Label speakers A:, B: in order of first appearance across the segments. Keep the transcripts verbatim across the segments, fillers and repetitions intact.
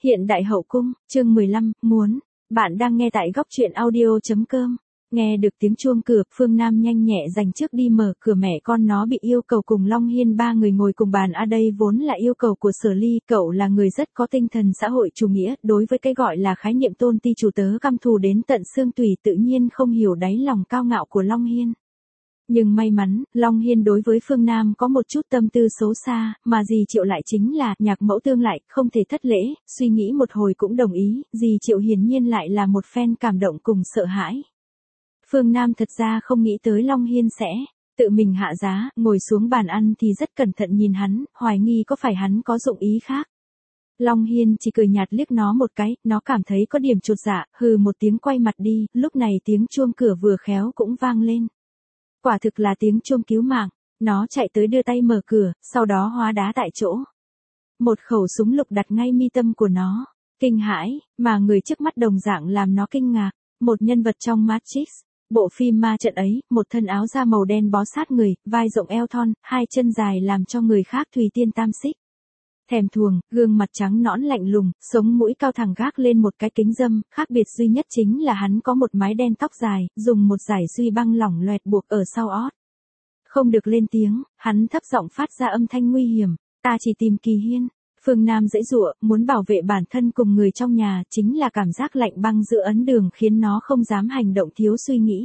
A: Hiện đại hậu cung, chương mười lăm, muốn. Bạn đang nghe tại góc truyện audio.com. Nghe được tiếng chuông cửa, Phương Nam nhanh nhẹ dành trước đi mở cửa, mẹ con nó bị yêu cầu cùng Long Hiên ba người ngồi cùng bàn. À đây vốn là yêu cầu của Sở Ly, cậu là người rất có tinh thần xã hội chủ nghĩa, đối với cái gọi là khái niệm tôn ti chủ tớ căm thù đến tận xương tủy tự nhiên không hiểu đáy lòng cao ngạo của Long Hiên. Nhưng may mắn, Long Hiên đối với Phương Nam có một chút tâm tư xấu xa, mà dì Triệu lại chính là nhạc mẫu tương lại, không thể thất lễ, suy nghĩ một hồi cũng đồng ý, dì Triệu hiển nhiên lại là một phen cảm động cùng sợ hãi. Phương Nam thật ra không nghĩ tới Long Hiên sẽ tự mình hạ giá, ngồi xuống bàn ăn thì rất cẩn thận nhìn hắn, hoài nghi có phải hắn có dụng ý khác. Long Hiên chỉ cười nhạt liếc nó một cái, nó cảm thấy có điểm chột dạ, hừ một tiếng quay mặt đi, lúc này tiếng chuông cửa vừa khéo cũng vang lên. Quả thực là tiếng chuông cứu mạng, nó chạy tới đưa tay mở cửa, sau đó hóa đá tại chỗ. Một khẩu súng lục đặt ngay mi tâm của nó, kinh hãi, mà người trước mắt đồng dạng làm nó kinh ngạc, một nhân vật trong Matrix, bộ phim ma trận ấy, một thân áo da màu đen bó sát người, vai rộng eo thon, hai chân dài làm cho người khác thùy tiên tam xích. Thèm thuồng, gương mặt trắng nõn lạnh lùng, sống mũi cao thẳng gác lên một cái kính râm, khác biệt duy nhất chính là hắn có một mái đen tóc dài, dùng một dải duy băng lỏng loẹt buộc ở sau ót. Không được lên tiếng, hắn thấp giọng phát ra âm thanh nguy hiểm, ta chỉ tìm Kỳ Hiên. Phương Nam giãy giụa, muốn bảo vệ bản thân cùng người trong nhà, chính là cảm giác lạnh băng giữa ấn đường khiến nó không dám hành động thiếu suy nghĩ.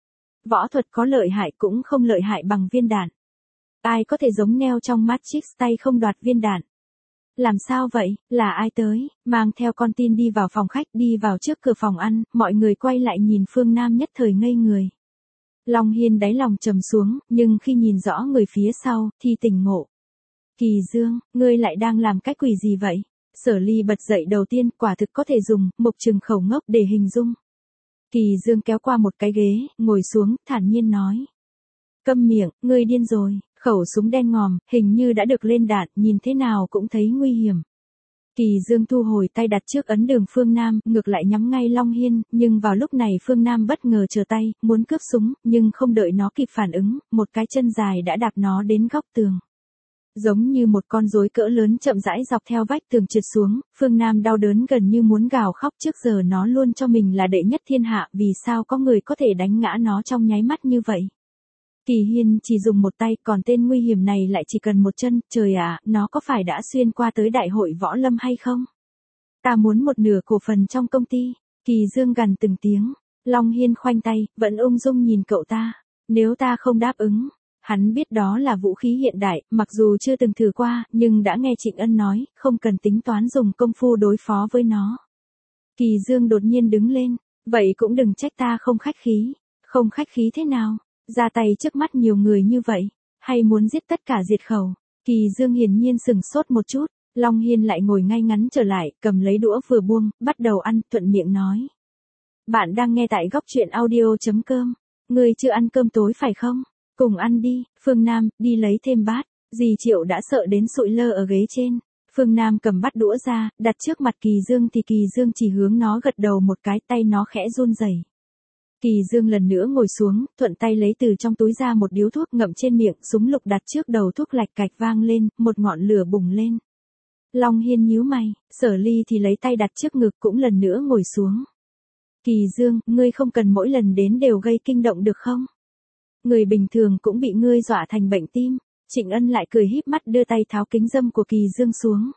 A: Võ thuật có lợi hại cũng không lợi hại bằng viên đạn. Ai có thể giống Neo trong Matrix tay không đoạt viên đạn? Làm sao vậy, là ai tới, mang theo con tin đi vào phòng khách, đi vào trước cửa phòng ăn, mọi người quay lại nhìn Phương Nam nhất thời ngây người. Long Hiên đáy lòng trầm xuống, nhưng khi nhìn rõ người phía sau, thì tỉnh ngộ. Kỳ Dương, ngươi lại đang làm cái quỷ gì vậy? Sở Ly bật dậy đầu tiên, quả thực có thể dùng mục trừng khẩu ngốc để hình dung. Kỳ Dương kéo qua một cái ghế, ngồi xuống, thản nhiên nói. Câm miệng, ngươi điên rồi. Khẩu súng đen ngòm, hình như đã được lên đạn, nhìn thế nào cũng thấy nguy hiểm. Kỳ Dương thu hồi tay đặt trước ấn đường Phương Nam, ngược lại nhắm ngay Long Hiên, nhưng vào lúc này Phương Nam bất ngờ trở tay, muốn cướp súng, nhưng không đợi nó kịp phản ứng, một cái chân dài đã đạp nó đến góc tường. Giống như một con rối cỡ lớn chậm rãi dọc theo vách tường trượt xuống, Phương Nam đau đớn gần như muốn gào khóc, trước giờ nó luôn cho mình là đệ nhất thiên hạ, vì sao có người có thể đánh ngã nó trong nháy mắt như vậy. Kỳ Hiên chỉ dùng một tay, còn tên nguy hiểm này lại chỉ cần một chân, trời ạ, nó có phải đã xuyên qua tới đại hội võ lâm hay không? Ta muốn một nửa cổ phần trong công ty. Kỳ Dương gằn từng tiếng. Long Hiên khoanh tay, vẫn ung dung nhìn cậu ta. Nếu ta không đáp ứng, hắn biết đó là vũ khí hiện đại, mặc dù chưa từng thử qua, nhưng đã nghe Trịnh Ân nói, không cần tính toán dùng công phu đối phó với nó. Kỳ Dương đột nhiên đứng lên, vậy cũng đừng trách ta không khách khí. Không khách khí thế nào? Ra tay trước mắt nhiều người như vậy, hay muốn giết tất cả diệt khẩu? Kỳ Dương hiển nhiên sừng sốt một chút, Long Hiên lại ngồi ngay ngắn trở lại, cầm lấy đũa vừa buông, bắt đầu ăn, thuận miệng nói. Bạn đang nghe tại góc truyện audio.com, ngươi chưa ăn cơm tối phải không? Cùng ăn đi. Phương Nam, đi lấy thêm bát. Dì Triệu đã sợ đến sụi lơ ở ghế trên. Phương Nam cầm bát đũa ra, đặt trước mặt Kỳ Dương thì Kỳ Dương chỉ hướng nó gật đầu một cái, tay nó khẽ run rẩy. Kỳ Dương lần nữa ngồi xuống, thuận tay lấy từ trong túi ra một điếu thuốc, ngậm trên miệng, súng lục đặt trước đầu thuốc lạch cạch vang lên, một ngọn lửa bùng lên. Long Hiên nhíu mày, Sở Ly thì lấy tay đặt trước ngực, cũng lần nữa ngồi xuống. Kỳ Dương, ngươi không cần mỗi lần đến đều gây kinh động được không? Người bình thường cũng bị ngươi dọa thành bệnh tim. Trịnh Ân lại cười híp mắt đưa tay tháo kính râm của Kỳ Dương xuống.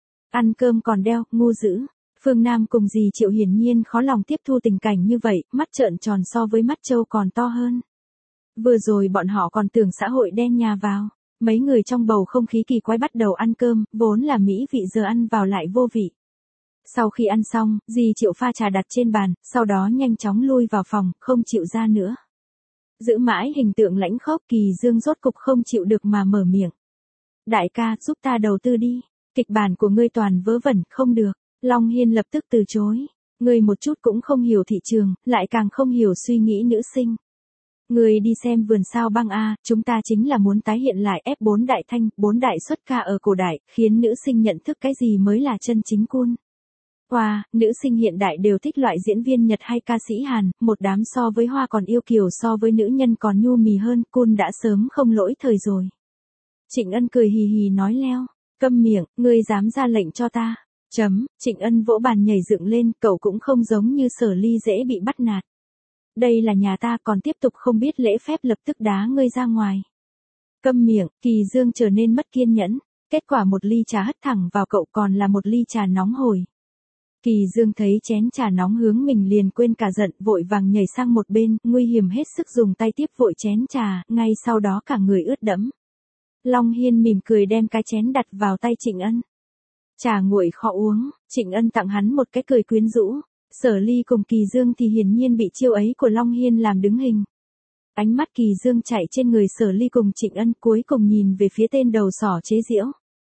A: Ăn cơm còn đeo, ngu dữ. Phương Nam cùng dì Triệu hiển nhiên khó lòng tiếp thu tình cảnh như vậy, mắt trợn tròn so với mắt trâu còn to hơn. Vừa rồi bọn họ còn tưởng xã hội đen nhà vào. Mấy người trong bầu không khí kỳ quái bắt đầu ăn cơm, vốn là mỹ vị giờ ăn vào lại vô vị. Sau khi ăn xong, dì Triệu pha trà đặt trên bàn, sau đó nhanh chóng lui vào phòng, không chịu ra nữa. Giữ mãi hình tượng lãnh khốc, Kỳ Dương rốt cục không chịu được mà mở miệng. Đại ca, giúp ta đầu tư đi. Kịch bản của ngươi toàn vớ vẩn, không được. Long Hiên lập tức từ chối. Ngươi một chút cũng không hiểu thị trường, lại càng không hiểu suy nghĩ nữ sinh. Ngươi đi xem vườn sao băng A, chúng ta chính là muốn tái hiện lại ép bốn đại thanh, bốn đại xuất ca ở cổ đại, khiến nữ sinh nhận thức cái gì mới là chân chính cool. Hoa, nữ sinh hiện đại đều thích loại diễn viên Nhật hay ca sĩ Hàn, một đám so với Hoa còn yêu kiều, so với nữ nhân còn nhu mì hơn, cool đã sớm không lỗi thời rồi. Trịnh Ân cười hì hì nói leo, câm miệng, ngươi dám ra lệnh cho ta. Chấm, Trịnh Ân vỗ bàn nhảy dựng lên, cậu cũng không giống như Sở Ly dễ bị bắt nạt. Đây là nhà ta, còn tiếp tục không biết lễ phép, lập tức đá ngươi ra ngoài. Câm miệng, Kỳ Dương trở nên mất kiên nhẫn, kết quả một ly trà hất thẳng vào cậu, còn là một ly trà nóng hổi. Kỳ Dương thấy chén trà nóng hướng mình liền quên cả giận, vội vàng nhảy sang một bên, nguy hiểm hết sức dùng tay tiếp vội chén trà, ngay sau đó cả người ướt đẫm. Long Hiên mỉm cười đem cái chén đặt vào tay Trịnh Ân. Trà nguội khó uống, Trịnh Ân tặng hắn một cái cười quyến rũ. Sở Ly cùng Kỳ Dương thì hiển nhiên bị chiêu ấy của Long Hiên làm đứng hình. Ánh mắt Kỳ Dương chạy trên người Sở Ly cùng Trịnh Ân, cuối cùng nhìn về phía tên đầu sỏ chế giễu.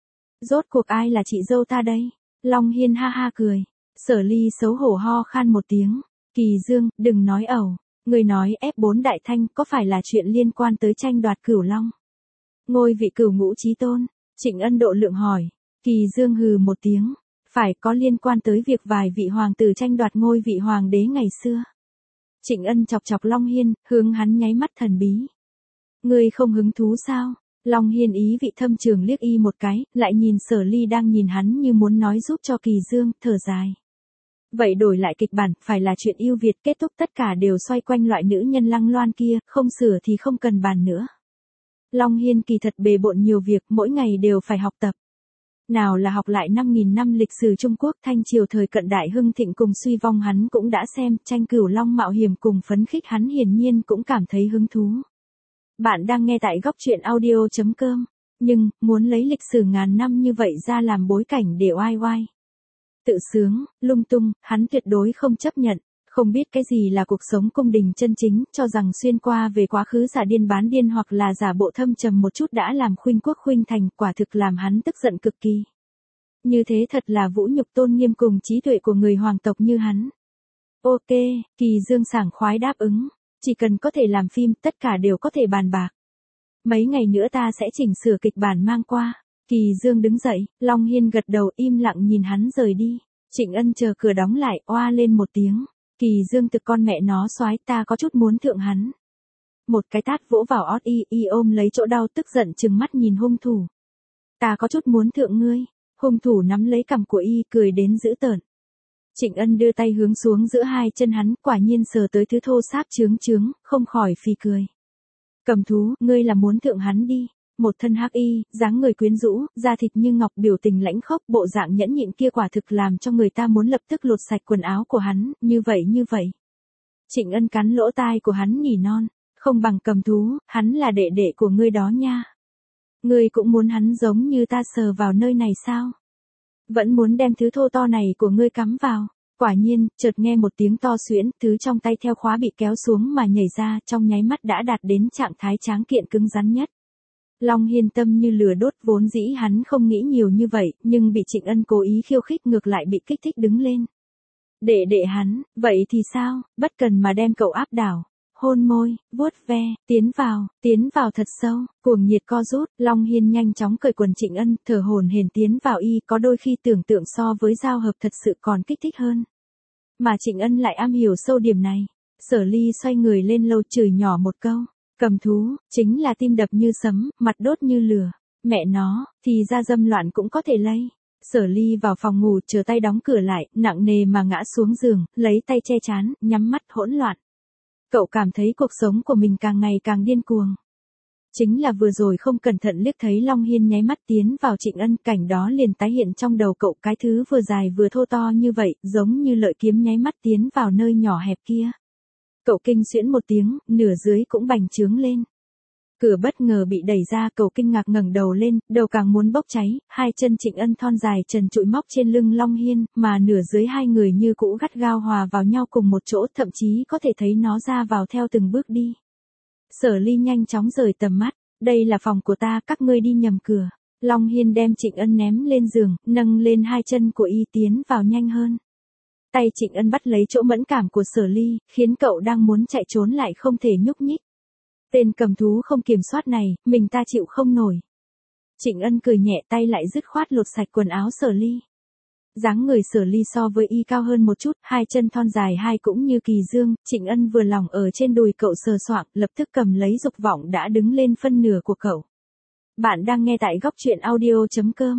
A: Rốt cuộc ai là chị dâu ta đây? Long Hiên ha ha cười. Sở Ly xấu hổ ho khan một tiếng. Kỳ Dương, đừng nói ẩu. Người nói ép bốn đại thanh có phải là chuyện liên quan tới tranh đoạt cửu long? Ngôi vị cửu ngũ chí tôn. Trịnh Ân độ lượng hỏi. Kỳ Dương hừ một tiếng. Phải, có liên quan tới việc vài vị hoàng tử tranh đoạt ngôi vị hoàng đế ngày xưa. Trịnh Ân chọc chọc Long Hiên, hướng hắn nháy mắt thần bí. Ngươi không hứng thú sao? Long Hiên ý vị thâm trường liếc y một cái, lại nhìn Sở Ly đang nhìn hắn như muốn nói giúp cho Kỳ Dương, thở dài. Vậy đổi lại kịch bản, phải là chuyện yêu Việt, kết thúc tất cả đều xoay quanh loại nữ nhân lăng loan kia, không sửa thì không cần bàn nữa. Long Hiên kỳ thật bề bộn nhiều việc, mỗi ngày đều phải học tập. Nào là học lại năm nghìn năm lịch sử Trung Quốc, Thanh triều thời cận đại hưng thịnh cùng suy vong hắn cũng đã xem, tranh cửu long mạo hiểm cùng phấn khích hắn hiển nhiên cũng cảm thấy hứng thú. Bạn đang nghe tại góc truyện audio chấm com, nhưng, muốn lấy lịch sử ngàn năm như vậy ra làm bối cảnh để oai oai. Tự sướng, lung tung, hắn tuyệt đối không chấp nhận, không biết cái gì là cuộc sống cung đình chân chính, cho rằng xuyên qua về quá khứ giả điên bán điên hoặc là giả bộ thâm trầm một chút đã làm khuynh quốc khuynh thành, quả thực làm hắn tức giận cực kỳ. Như thế thật là vũ nhục tôn nghiêm cùng trí tuệ của người hoàng tộc như hắn. Ok, Kỳ Dương sảng khoái đáp ứng, chỉ cần có thể làm phim, tất cả đều có thể bàn bạc. Mấy ngày nữa ta sẽ chỉnh sửa kịch bản mang qua. Kỳ Dương đứng dậy, Long Hiên gật đầu im lặng nhìn hắn rời đi. Trịnh Ân chờ cửa đóng lại, oa lên một tiếng. Kỳ Dương thực con mẹ nó soái, ta có chút muốn thượng hắn. Một cái tát vỗ vào ót y, y ôm lấy chỗ đau tức giận trừng mắt nhìn hung thủ. Ta có chút muốn thượng ngươi. Hung thủ nắm lấy cằm của y cười đến dữ tợn. Trịnh Ân đưa tay hướng xuống giữa hai chân hắn, quả nhiên sờ tới thứ thô sáp chướng chướng, không khỏi phì cười. Cầm thú, ngươi là muốn thượng hắn đi. Một thân hắc y, dáng người quyến rũ, da thịt như ngọc, biểu tình lãnh khốc, bộ dạng nhẫn nhịn kia quả thực làm cho người ta muốn lập tức lột sạch quần áo của hắn, như vậy như vậy. Trịnh Ân cắn lỗ tai của hắn nhỉ non, không bằng cầm thú, hắn là đệ đệ của ngươi đó nha. Ngươi cũng muốn hắn giống như ta sờ vào nơi này sao? Vẫn muốn đem thứ thô to này của ngươi cắm vào. Quả nhiên, chợt nghe một tiếng to xuyễn, thứ trong tay theo khóa bị kéo xuống mà nhảy ra, trong nháy mắt đã đạt đến trạng thái tráng kiện cứng rắn nhất. Long Hiên tâm như lửa đốt, vốn dĩ hắn không nghĩ nhiều như vậy, nhưng bị Trịnh Ân cố ý khiêu khích ngược lại bị kích thích đứng lên. Đệ đệ hắn, vậy thì sao, bất cần mà đem cậu áp đảo. Hôn môi, vuốt ve, tiến vào, tiến vào thật sâu, cuồng nhiệt co rút, Long Hiên nhanh chóng cởi quần Trịnh Ân, thở hổn hển tiến vào y, có đôi khi tưởng tượng so với giao hợp thật sự còn kích thích hơn. Mà Trịnh Ân lại am hiểu sâu điểm này. Sở Ly xoay người lên lầu chửi nhỏ một câu. Cầm thú, chính là tim đập như sấm, mặt đốt như lửa. Mẹ nó, thì ra dâm loạn cũng có thể lây. Sở Ly vào phòng ngủ, chờ tay đóng cửa lại, nặng nề mà ngã xuống giường, lấy tay che chán, nhắm mắt hỗn loạn. Cậu cảm thấy cuộc sống của mình càng ngày càng điên cuồng. Chính là vừa rồi không cẩn thận liếc thấy Long Hiên nháy mắt tiến vào Trịnh Ân, cảnh đó liền tái hiện trong đầu cậu, cái thứ vừa dài vừa thô to như vậy, giống như lợi kiếm nháy mắt tiến vào nơi nhỏ hẹp kia. Cậu kinh xuyễn một tiếng, nửa dưới cũng bành trướng lên. Cửa bất ngờ bị đẩy ra, cậu kinh ngạc ngẩng đầu lên, đầu càng muốn bốc cháy, hai chân Trịnh Ân thon dài trần trụi móc trên lưng Long Hiên, mà nửa dưới hai người như cũ gắt gao hòa vào nhau cùng một chỗ, thậm chí có thể thấy nó ra vào theo từng bước đi. Sở Ly nhanh chóng rời tầm mắt, đây là phòng của ta, các ngươi đi nhầm cửa. Long Hiên đem Trịnh Ân ném lên giường, nâng lên hai chân của y tiến vào nhanh hơn. Tay Trịnh Ân bắt lấy chỗ mẫn cảm của Sở Ly, khiến cậu đang muốn chạy trốn lại không thể nhúc nhích. Tên cầm thú không kiểm soát này, mình ta chịu không nổi. Trịnh Ân cười nhẹ, tay lại dứt khoát lột sạch quần áo Sở Ly. Dáng người Sở Ly so với y cao hơn một chút, hai chân thon dài hai cũng như Kỳ Dương, Trịnh Ân vừa lòng ở trên đùi cậu sờ soạng, lập tức cầm lấy dục vọng đã đứng lên phân nửa của cậu. Bạn đang nghe tại góc truyện audio chấm com.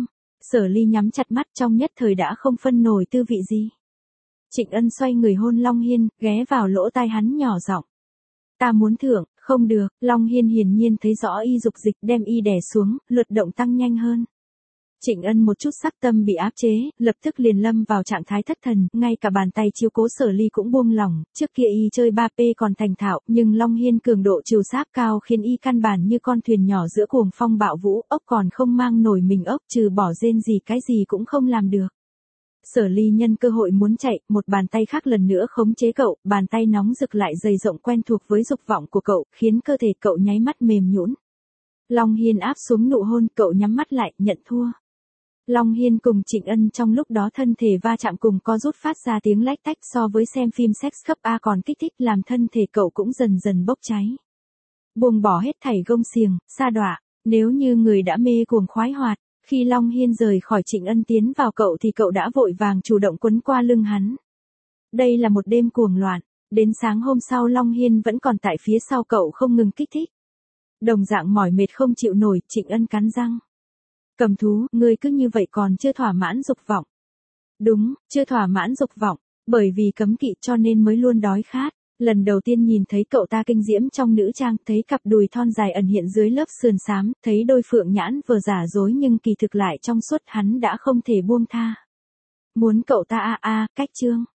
A: Sở Ly nhắm chặt mắt trong nhất thời đã không phân nổi tư vị gì. Trịnh Ân xoay người hôn Long Hiên, ghé vào lỗ tai hắn nhỏ giọng. Ta muốn thưởng, không được, Long Hiên hiển nhiên thấy rõ y dục dịch đem y đè xuống, lượt động tăng nhanh hơn. Trịnh Ân một chút sắc tâm bị áp chế, lập tức liền lâm vào trạng thái thất thần, ngay cả bàn tay chiếu cố Sở Ly cũng buông lỏng, trước kia y chơi ba P còn thành thạo, nhưng Long Hiên cường độ trừ sáp cao khiến y căn bản như con thuyền nhỏ giữa cuồng phong bạo vũ, ốc còn không mang nổi mình ốc, trừ bỏ rên gì cái gì cũng không làm được. Sở Ly nhân cơ hội muốn chạy, một bàn tay khác lần nữa khống chế cậu, bàn tay nóng rực lại dày rộng quen thuộc với dục vọng của cậu, khiến cơ thể cậu nháy mắt mềm nhũn. Long Hiên áp xuống nụ hôn, cậu nhắm mắt lại, nhận thua. Long Hiên cùng Trịnh Ân trong lúc đó thân thể va chạm cùng co rút phát ra tiếng lách tách, so với xem phim sex cấp A còn kích thích, làm thân thể cậu cũng dần dần bốc cháy. Buông bỏ hết thảy gông xiềng, sa đọa, nếu như người đã mê cuồng khoái hoạt, khi Long Hiên rời khỏi Trịnh Ân tiến vào cậu thì cậu đã vội vàng chủ động quấn qua lưng hắn. Đây là một đêm cuồng loạn, đến sáng hôm sau Long Hiên vẫn còn tại phía sau cậu không ngừng kích thích. Đồng dạng mỏi mệt không chịu nổi, Trịnh Ân cắn răng. Cầm thú, ngươi cứ như vậy còn chưa thỏa mãn dục vọng. Đúng, chưa thỏa mãn dục vọng, bởi vì cấm kỵ cho nên mới luôn đói khát. Lần đầu tiên nhìn thấy cậu ta kinh diễm trong nữ trang, thấy cặp đùi thon dài ẩn hiện dưới lớp sườn xám, thấy đôi phượng nhãn vừa giả dối nhưng kỳ thực lại trong suốt, hắn đã không thể buông tha. Muốn cậu ta a a, cách chương.